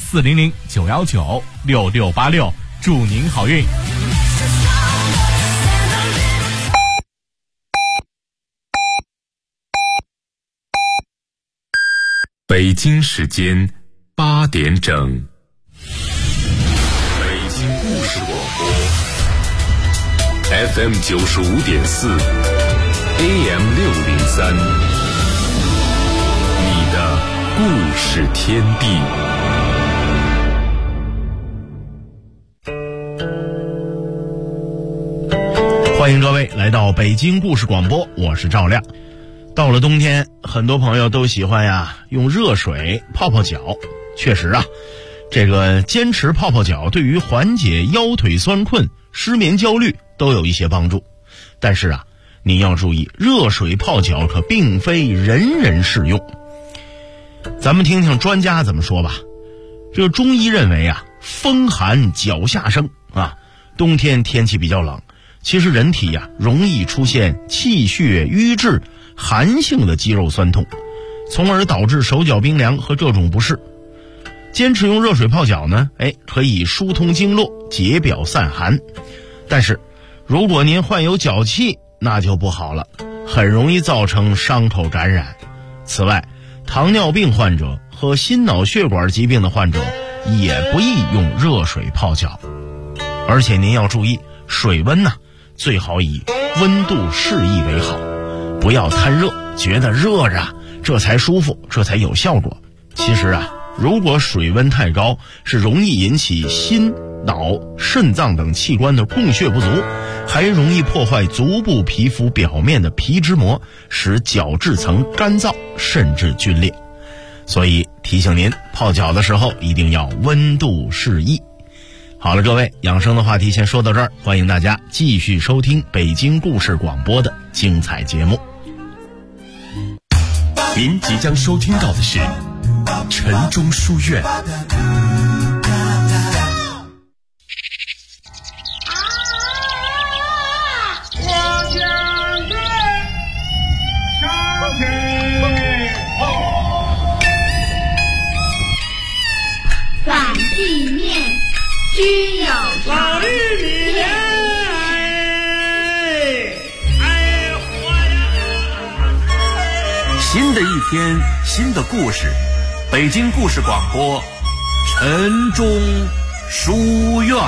400-919-6686，祝您好运。 北京时间8点整，北京故事广播 FM 95.4 AM 603，你的故事天地。 欢迎各位来到北京故事广播，我是赵亮。到了冬天，很多朋友都喜欢用热水泡泡脚。确实这个坚持泡泡脚对于缓解腰腿酸困、失眠焦虑都有一些帮助。但是您要注意，热水泡脚可并非人人适用。咱们听听专家怎么说吧。这个中医认为风寒脚下生冬天天气比较冷，其实人体容易出现气血瘀滞、寒性的肌肉酸痛，从而导致手脚冰凉和各种不适。坚持用热水泡脚呢，可以疏通经络、解表散寒。但是如果您患有脚气，那就不好了，很容易造成伤口感染。此外，糖尿病患者和心脑血管疾病的患者也不宜用热水泡脚。而且您要注意，水温最好以温度适宜为好，不要贪热，觉得热着这才舒服，这才有效果。其实如果水温太高，是容易引起心、脑、肾脏等器官的供血不足，还容易破坏足部皮肤表面的皮脂膜，使角质层干燥甚至皲裂。所以提醒您，泡脚的时候一定要温度适宜。好了，各位，养生的话题先说到这儿，欢迎大家继续收听北京故事广播的精彩节目。 您即将收听到的是晨钟书院。 反地面居有常， 新的一天，新的故事，北京故事广播，晨钟书院。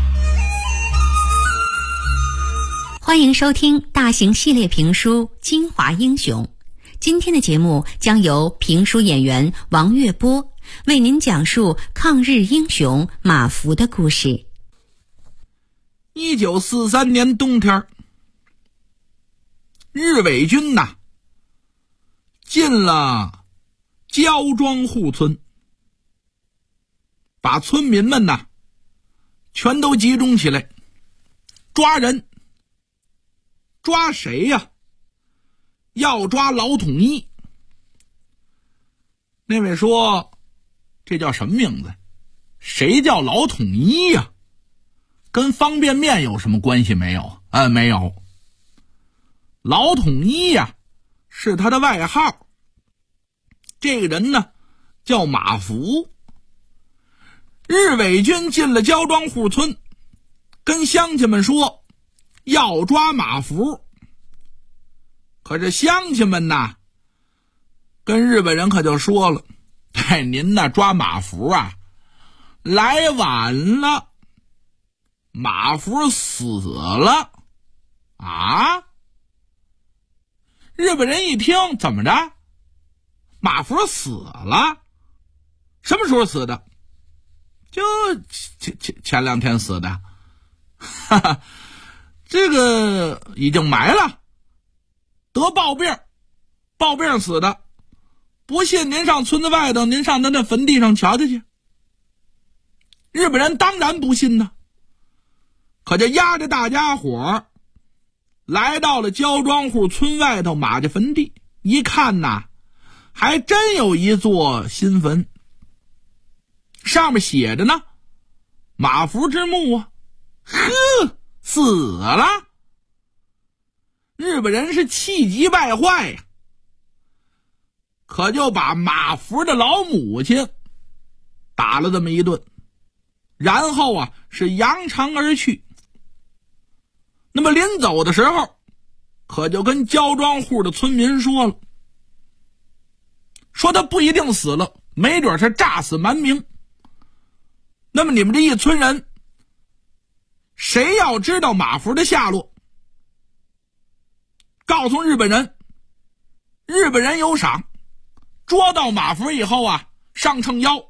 欢迎收听大型系列评书《京华英雄》。今天的节目将由评书演员王月波为您讲述抗日英雄马福的故事。 1943年冬天，日伪军进了焦庄户村，把村民们全都集中起来抓人。抓谁要抓老统一。那位说，这叫什么名字？谁叫老统一跟方便面有什么关系没有？没有。老统一是他的外号。这个人叫马福。日伪军进了焦庄户村，跟乡亲们说要抓马福。可是乡亲们跟日本人可就说了，您抓马福来晚了，马福死了日本人一听，怎么着？马福死了？什么时候死的？就前2天死的。这个已经埋了，得暴病死的。不信您上村子外头，您上他那坟地上瞧瞧去。日本人当然不信可就押着大家伙来到了焦庄户村外头马家坟地，一看还真有一座新坟，上面写着马福之墓死了。日本人是气急败坏可就把马福的老母亲打了这么一顿，然后啊是扬长而去。那么临走的时候，可就跟焦庄户的村民说了，说他不一定死了，没准是诈死瞒名。那么你们这一村人，谁要知道马福的下落，告诉日本人，日本人有赏，捉到马福以后啊，上秤腰，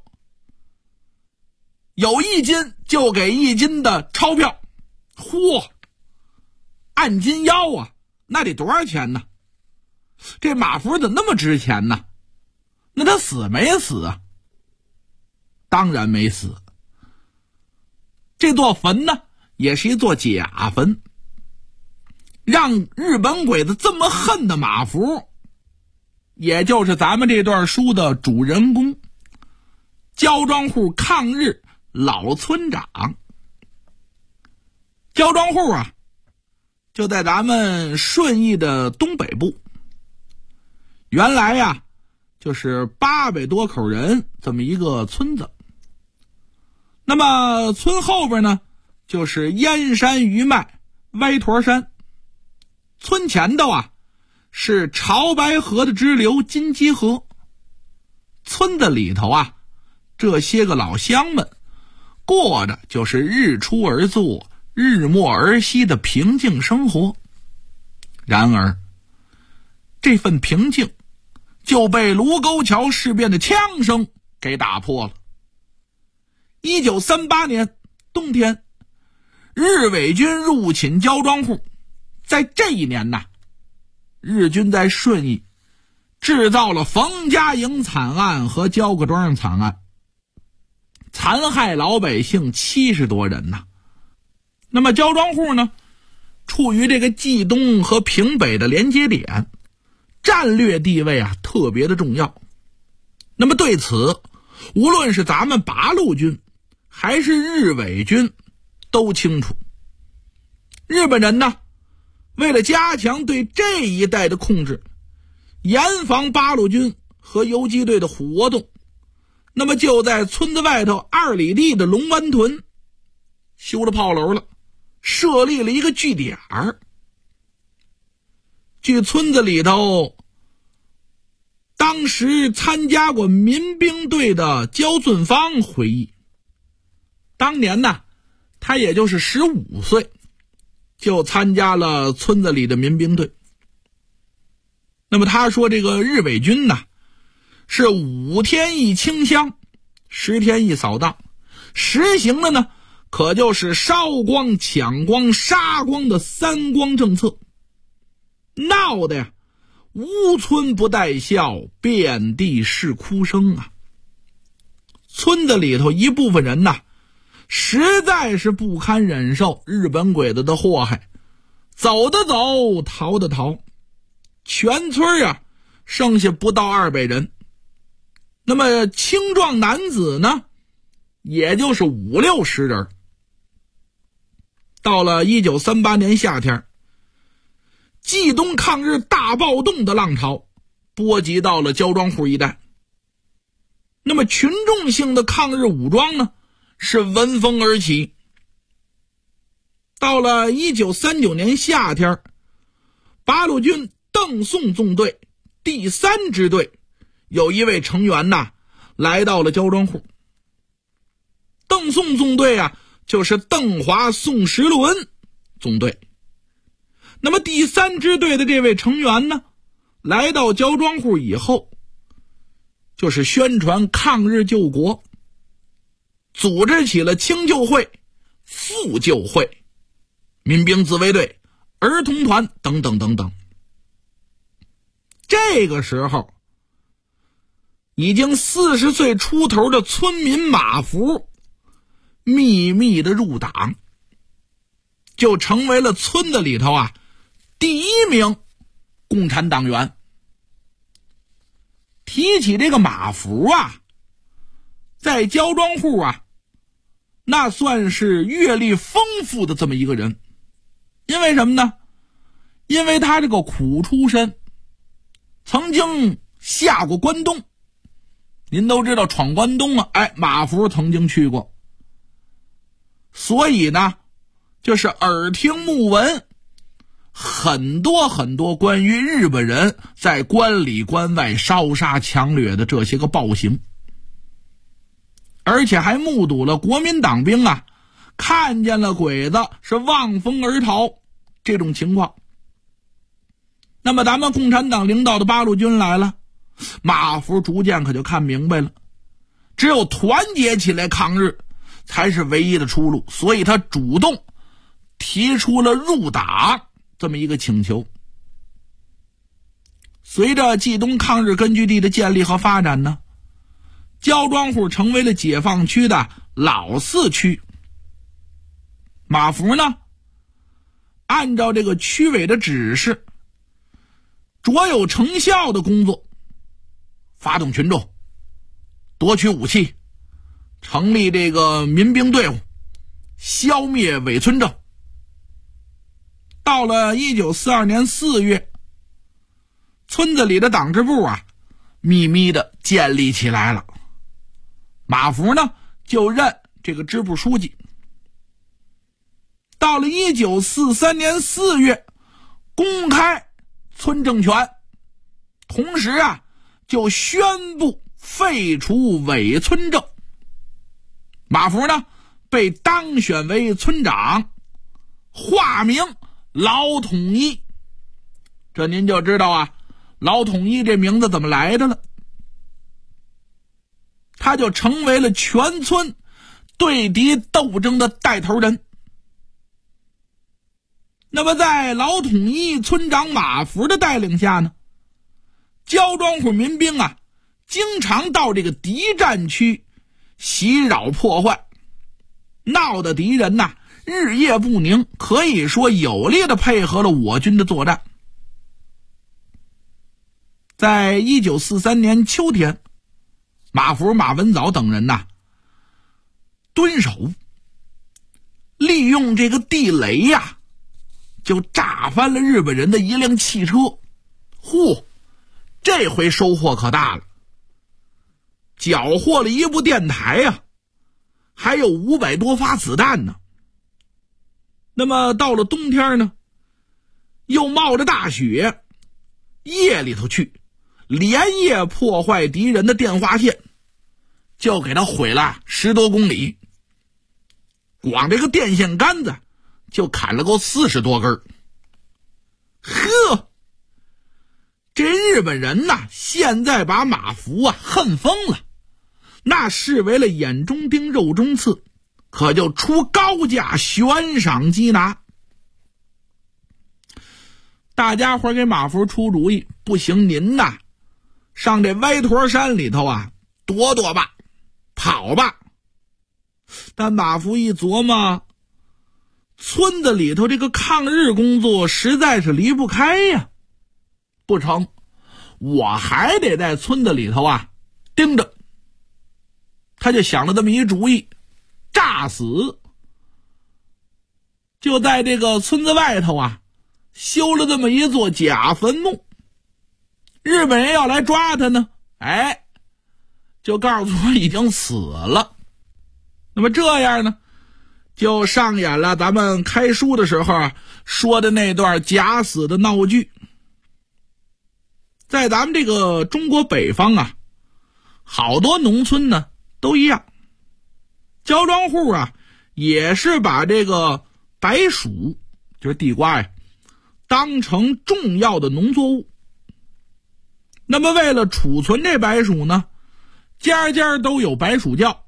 有1斤就给1斤的钞票。嚯，按斤腰啊，那得多少钱呢？这马福怎么那么值钱呢？那他死没死啊？当然没死。这座坟呢，也是一座假坟，让日本鬼子这么恨的马福，也就是咱们这段书的主人公，焦庄户抗日老村长。焦庄户啊，就在咱们顺义的东北部，原来呀就是800多口人这么一个村子。那么村后边呢，就是燕山余脉歪驼山，村前头啊是潮白河的支流金鸡河。村子里头啊，这些个老乡们过的就是日出而作日没而息的平静生活。然而这份平静就被卢沟桥事变的枪声给打破了。1938年冬天，日伪军入侵焦庄户。在这一年呐，日军在顺义制造了冯家营惨案和焦各庄惨案，残害老百姓70多人呐。那么焦庄户呢，处于这个冀东和平北的连接点，战略地位啊特别的重要。那么对此，无论是咱们八路军还是日伪军都清楚。日本人呢，为了加强对这一带的控制，严防八路军和游击队的活动，那么就在村子外头2里地的龙湾屯修了炮楼了，设立了一个据点儿。据村子里头当时参加过民兵队的焦俊芳回忆，当年呢，他也就是15岁，就参加了村子里的民兵队。那么他说，这个日伪军呢，是5天一清乡，10天一扫荡，实行的呢，可就是烧光、抢光、杀光的3光政策，闹的呀，无村不带笑，遍地是哭声啊。村子里头一部分人呐，实在是不堪忍受日本鬼子的祸害，走的走，逃的逃，全村啊剩下不到200人。那么青壮男子呢，也就是50-60人。到了1938年夏天，冀东抗日大暴动的浪潮波及到了焦庄户一带。那么群众性的抗日武装呢，是闻风而起。到了1939年夏天，八路军邓宋纵队第3支队有一位成员呐，来到了焦庄户。邓宋纵队啊，就是邓华、宋时轮纵队。那么第3支队的这位成员呢，来到焦庄户以后，就是宣传抗日救国，组织起了清救会、复救会、民兵自卫队、儿童团等等等等。这个时候，已经40岁出头的村民马福秘密的入党，就成为了村子里头啊第1名共产党员。提起这个马福啊，在焦庄户啊，那算是阅历丰富的这么一个人。因为什么呢？因为他这个苦出身，曾经下过关东， 您都知道闯关东啊，马福曾经去过，所以呢就是耳听目闻很多很多关于日本人在关里关外烧杀抢掠的这些个暴行，而且还目睹了国民党兵啊看见了鬼子是望风而逃这种情况。那么咱们共产党领导的八路军来了，马福逐渐可就看明白了，只有团结起来抗日才是唯一的出路，所以他主动提出了入党这么一个请求。随着冀东抗日根据地的建立和发展呢，焦庄户成为了解放区的老4区。马福呢按照这个区委的指示，卓有成效的工作，发动群众，夺取武器，成立这个民兵队伍，消灭伪村政。到了1942年4月，村子里的党支部啊秘密的建立起来了，马福呢就任这个支部书记。到了1943年4月，公开村政权，同时啊就宣布废除伪村政。马福呢被当选为村长，化名老统一。这您就知道啊老统一这名字怎么来的了。他就成为了全村对敌斗争的带头人。那么在老统一村长马福的带领下呢，焦庄户民兵啊经常到这个敌占区袭扰破坏，闹得敌人呐日夜不宁，可以说有力的配合了我军的作战。在1943年秋天，马福、马文藻等人呐蹲守，利用这个地雷呀就炸翻了日本人的一辆汽车。这回收获可大了，缴获了一部电台呀，还有500多发子弹呢。那么到了冬天呢，又冒着大雪，夜里头去连夜破坏敌人的电话线，就给他毁了10多公里，光这个电线杆子就砍了够40多根。这日本人呐现在把马福啊恨疯了，那视为了眼中钉肉中刺，可就出高价悬赏缉拿。大家伙给马福出主意，不行，您呐上这歪驼山里头啊躲躲吧，跑吧。但马福一琢磨，村子里头这个抗日工作实在是离不开呀，不成，我还得在村子里头啊盯着。他就想了这么一主意，诈死，就在这个村子外头啊修了这么一座假坟墓。日本人要来抓他呢，就告诉我已经死了。那么这样呢就上演了咱们开书的时候啊说的那段假死的闹剧。在咱们这个中国北方啊，好多农村呢都一样，焦庄户啊也是把这个白薯，就是地瓜呀，当成重要的农作物。那么为了储存这白薯呢，家家都有白薯窖。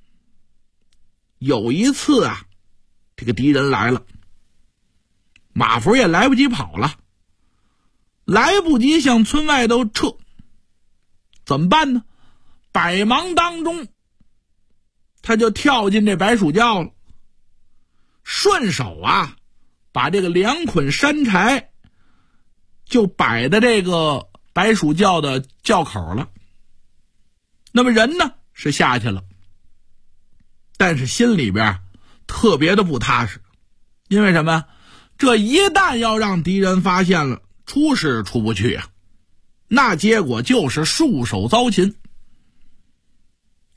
有一次啊，这个敌人来了，马福也来不及跑了，来不及向村外都撤，怎么办呢？百忙当中，他就跳进这白薯窖了，顺手啊把这个2捆山柴就摆在这个白薯窖的窖口了。那么人呢是下去了，但是心里边特别的不踏实，因为什么？这一旦要让敌人发现了，出是出不去啊，那结果就是束手遭擒。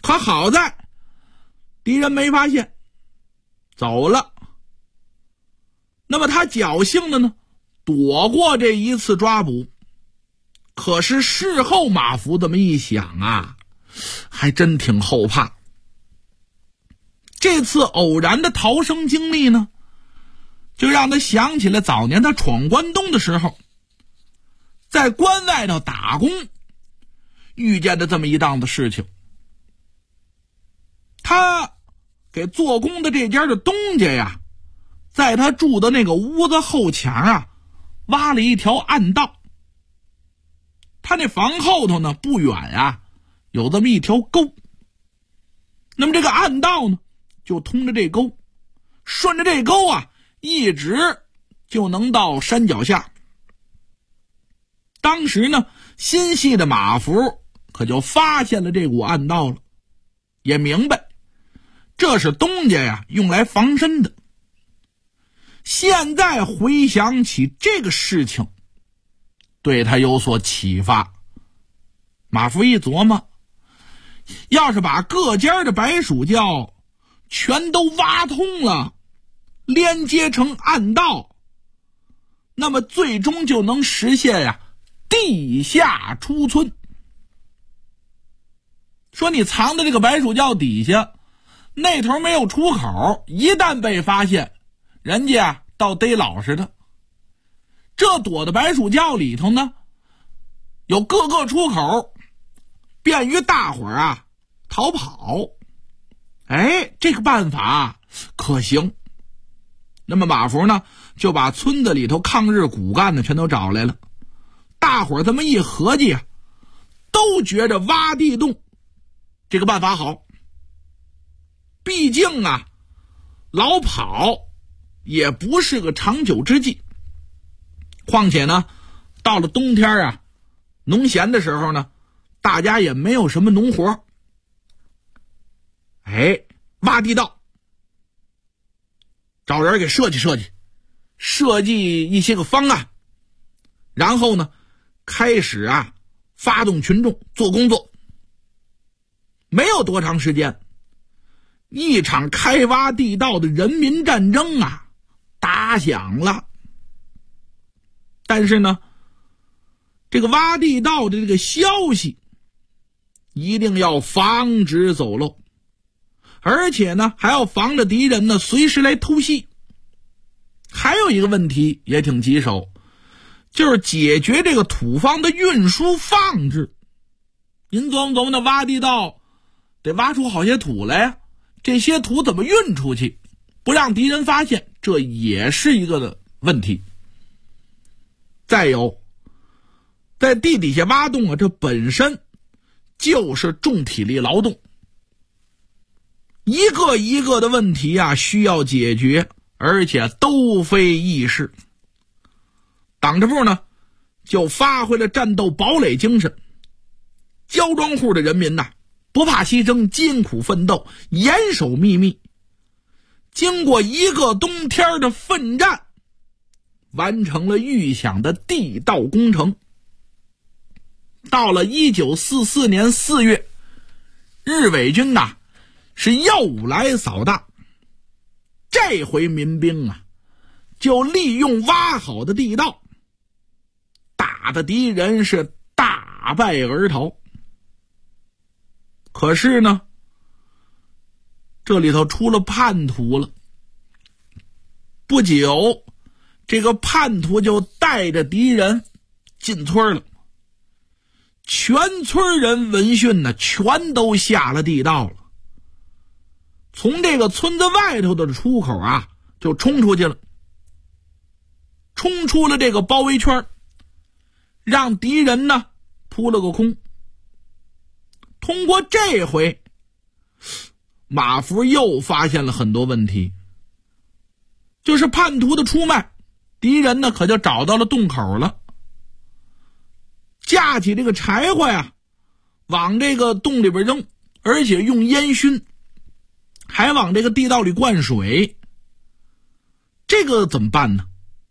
可好在敌人没发现，走了。那么他侥幸的呢，躲过这一次抓捕。可是事后马福这么一想啊，还真挺后怕。这次偶然的逃生经历呢，就让他想起了早年他闯关东的时候，在关外头打工遇见的这么一档子事情。他给做工的这家的东家呀，在他住的那个屋子后墙啊，挖了一条暗道。他那房后头呢，不远啊，有这么一条沟。那么这个暗道呢，就通着这沟，顺着这沟啊，一直就能到山脚下。当时呢，心细的马福可就发现了这股暗道了，也明白这是东家呀用来防身的。现在回想起这个事情，对他有所启发。马福一琢磨，要是把各家的白薯窖全都挖通了，连接成暗道，那么最终就能实现呀地下出村。说你藏的这个白薯窖底下那头没有出口，一旦被发现，人家倒逮老实的。这躲的白薯窖里头呢，有各个出口，便于大伙儿啊逃跑。这个办法可行。那么马福呢，就把村子里头抗日骨干的全都找来了。大伙儿这么一合计啊，都觉着挖地洞这个办法好。毕竟啊，老跑也不是个长久之计。况且呢，到了冬天啊，农闲的时候呢，大家也没有什么农活。挖地道，找人给设计一些个方案，然后呢，开始啊发动群众做工作。没有多长时间，一场开挖地道的人民战争啊打响了。但是呢，这个挖地道的这个消息一定要防止走漏，而且呢还要防着敌人呢随时来偷袭。还有一个问题也挺棘手，就是解决这个土方的运输放置。您琢磨那挖地道得挖出好些土来呀，这些土怎么运出去，不让敌人发现，这也是一个的问题。再有，在地底下挖洞啊，这本身就是重体力劳动，一个一个的问题啊需要解决，而且都非易事。党支部呢就发挥了战斗堡垒精神，焦庄户的人民呐不怕牺牲，艰苦奋斗，严守秘密。经过一个冬天的奋战，完成了预想的地道工程。到了1944年4月，日伪军呐是又来扫荡。这回民兵啊就利用挖好的地道，打的敌人是大败而逃。可是呢，这里头出了叛徒了。不久，这个叛徒就带着敌人进村了。全村人闻讯呢，全都下了地道了。从这个村子外头的出口啊，就冲出去了，冲出了这个包围圈，让敌人呢扑了个空。通过这回，马福又发现了很多问题，就是叛徒的出卖，敌人呢可就找到了洞口了，架起这个柴火呀，往这个洞里边扔，而且用烟熏，还往这个地道里灌水。这个怎么办呢？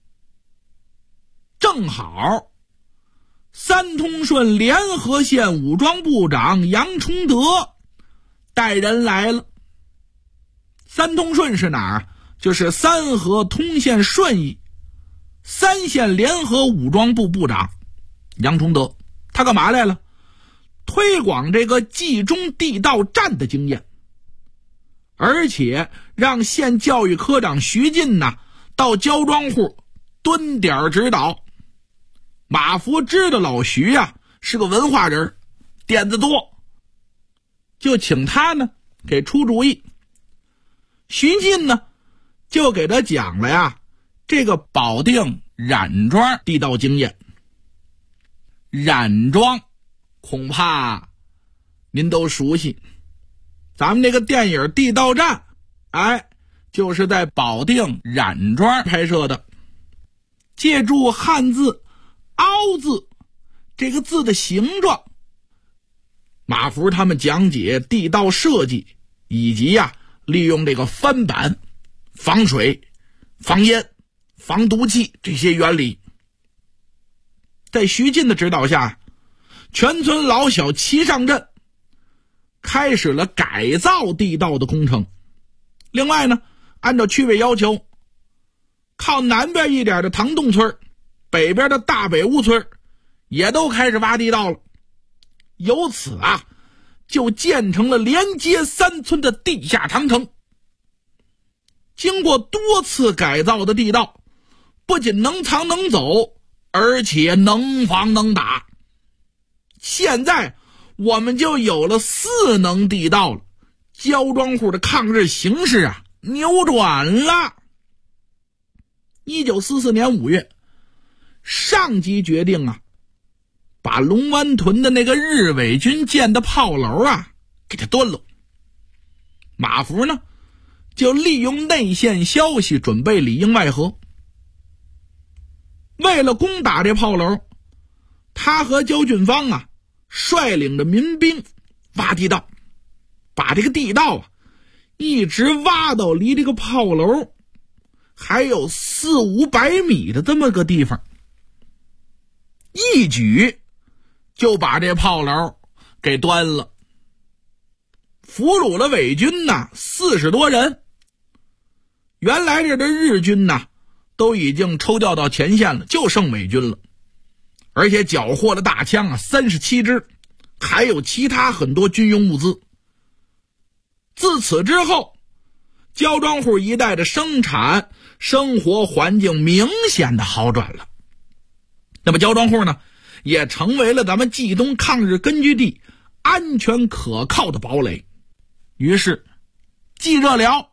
正好三通顺联合县武装部长杨崇德带人来了。三通顺是哪儿？就是三河通县顺义三县联合武装部部长杨崇德。他干嘛来了？推广这个冀中地道战的经验，而且让县教育科长徐进到焦庄户蹲点指导。马福知道老徐是个文化人，点子多，就请他给出主意。徐进就给他讲了这个保定冉庄地道经验。冉庄恐怕您都熟悉，咱们这个电影《地道战》就是在保定冉庄拍摄的。借助汉字凹字这个字的形状，马福他们讲解地道设计，以及利用这个翻板、防水、防烟、防毒气这些原理。在徐进的指导下，全村老小齐上阵，开始了改造地道的工程。另外按照区委要求，靠南边一点的唐洞村、北边的大北坞村也都开始挖地道了。由此就建成了连接三村的地下长城。经过多次改造的地道，不仅能藏能走，而且能防能打。现在我们就有了4能地道了，焦庄户的抗日形势扭转了。1944年5月，上级决定把龙湾屯的那个日伪军建的炮楼给它端了。马福就利用内线消息准备里应外合。为了攻打这炮楼，他和焦俊芳率领着民兵挖地道，把这个地道一直挖到离这个炮楼还有400-500米的这么个地方，一举就把这炮楼给端了。俘虏了伪军40多人，原来这的日军都已经抽调到前线了，就剩伪军了。而且缴获了大枪37支，还有其他很多军用物资。自此之后，焦庄户一带的生产生活环境明显的好转了。那么焦庄户也成为了咱们冀东抗日根据地安全可靠的堡垒。于是冀热辽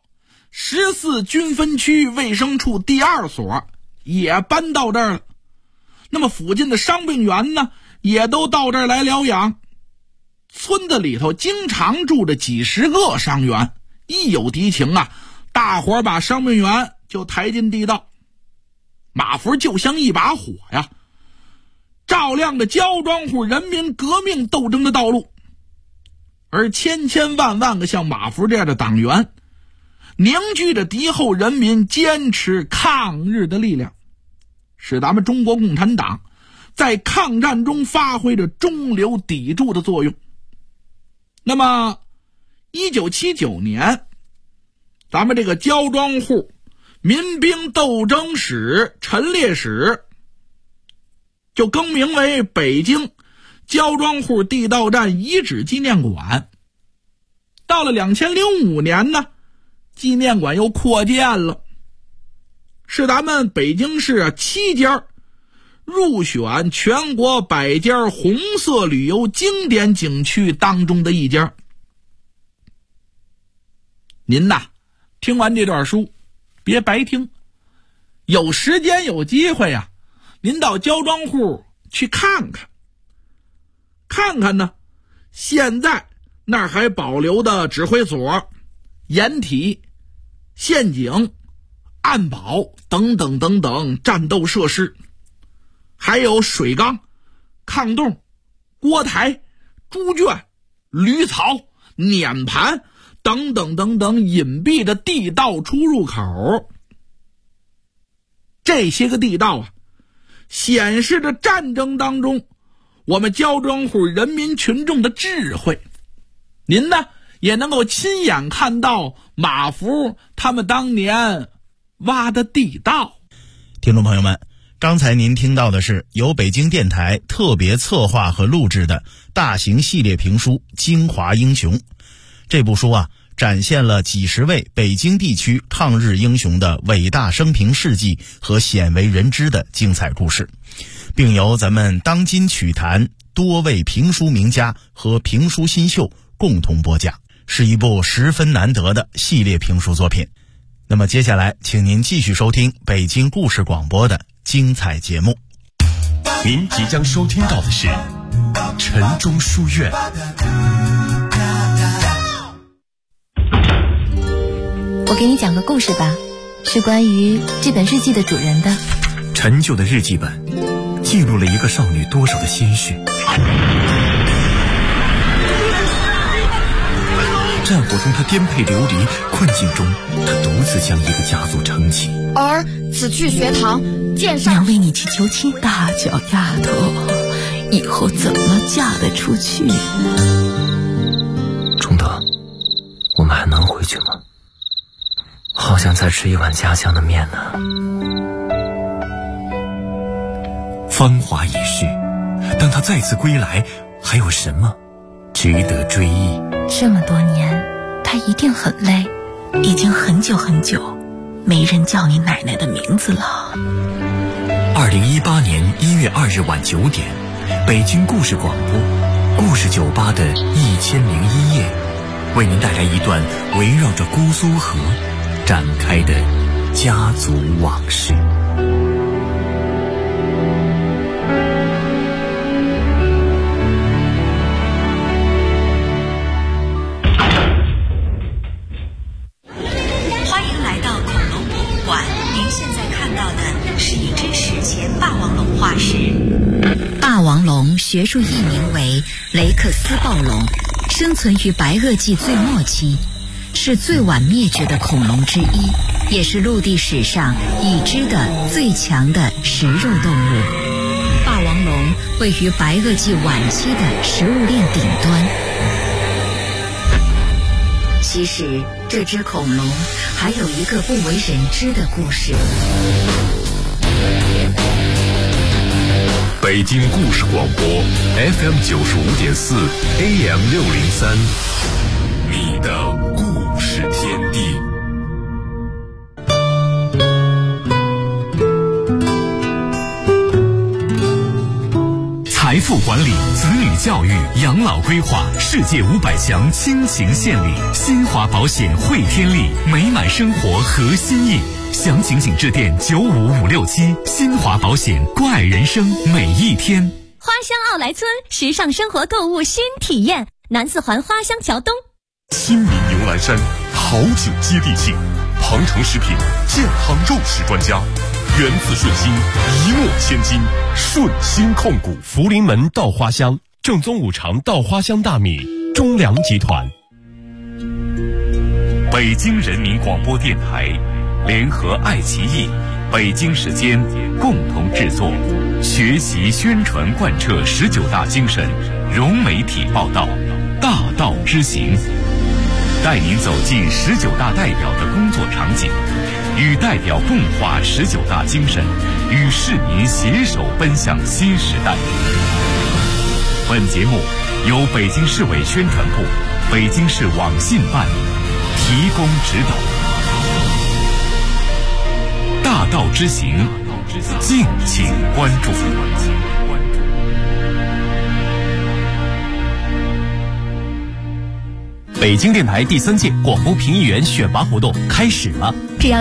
14军分区卫生处第2所也搬到这儿了。那么附近的伤病员也都到这儿来疗养。村子里头经常住着几十个伤员，一有敌情大伙儿把伤病员就抬进地道。马福就像一把火照亮着焦庄户人民革命斗争的道路。而千千万万个像马福这样的党员，凝聚着敌后人民坚持抗日的力量，使咱们中国共产党在抗战中发挥着中流砥柱的作用。那么1979年，咱们这个焦庄户民兵斗争史陈列室就更名为北京焦庄户地道战遗址纪念馆。到了2005年纪念馆又扩建了，是咱们北京市7家入选全国100家红色旅游经典景区当中的一家。您听完这段书别白听，有时间有机会您到焦庄户去看看。看看现在那儿还保留的指挥所、掩体、陷阱、暗堡等等等等战斗设施，还有水缸、炕洞、锅台、猪圈、驴槽、碾盘等等等等隐蔽的地道出入口。这些个地道显示着战争当中我们焦庄户人民群众的智慧。您也能够亲眼看到马福他们当年挖的地道。 听众朋友们，刚才您听到的是由北京电台特别策划和录制的大型系列评书《京华英雄》。这部书啊，展现了几十位北京地区抗日英雄的伟大生平事迹和鲜为人知的精彩故事，并由咱们当今曲坛多位评书名家和评书新秀共同播讲，是一部十分难得的系列评书作品。那么接下来请您继续收听北京故事广播的精彩节目。 您即将收听到的是晨钟书院。 我给你讲个故事吧，是关于这本日记的主人的。 陈旧的日记本记录了一个少女多少的鲜血。战火中她颠沛流离，困境中她独自将一个家族撑起。 儿此去学堂，见上。 娘为你去求亲，大脚丫头，以后怎么嫁得出去？ 崇德，我们还能回去吗？好想再吃一碗家乡的面呢。芳华已逝，当他再次归来，还有什么值得追忆？ 这么多年，他一定很累，已经很久很久没人叫你奶奶的名字了。 2018年1月2日晚9点，北京故事广播故事酒吧的1001夜，为您带来一段围绕着姑苏河展开的家族往事。 欢迎来到恐龙博物馆，您现在看到的是一只史前霸王龙化石。霸王龙学术译名为雷克斯暴龙，生存于白垩纪最末期，是最晚灭绝的恐龙之一，也是陆地史上已知的最强的食肉动物。霸王龙位于白垩纪晚期的食物链顶端。其实这只恐龙还有一个不为人知的故事。 北京故事广播 FM 95.4 AM 603，你的故事天地。 财富管理、子女教育、养老规划，世界500强倾情献礼，新华保险汇天利，美满生活合心意。详情请致电95567，新华保险，关爱人生每一天。 花乡奥莱村，时尚生活购物新体验，南四环花乡桥东。 新民牛栏山，好酒接地气，庞城食品健康肉食专家，源自顺心，一诺千金，顺心控股。 福临门稻花香，正宗五常稻花香大米，中粮集团。 北京人民广播电台联合爱奇艺、北京时间共同制作，学习宣传贯彻19大精神，融媒体报道，大道之行，带您走进19大代表的工作场景，与代表共话19大精神，与市民携手奔向新时代。本节目由北京市委宣传部、北京市网信办提供指导。大道之行，敬请关注。 北京电台第3届广播评议员选拔活动开始了， 只要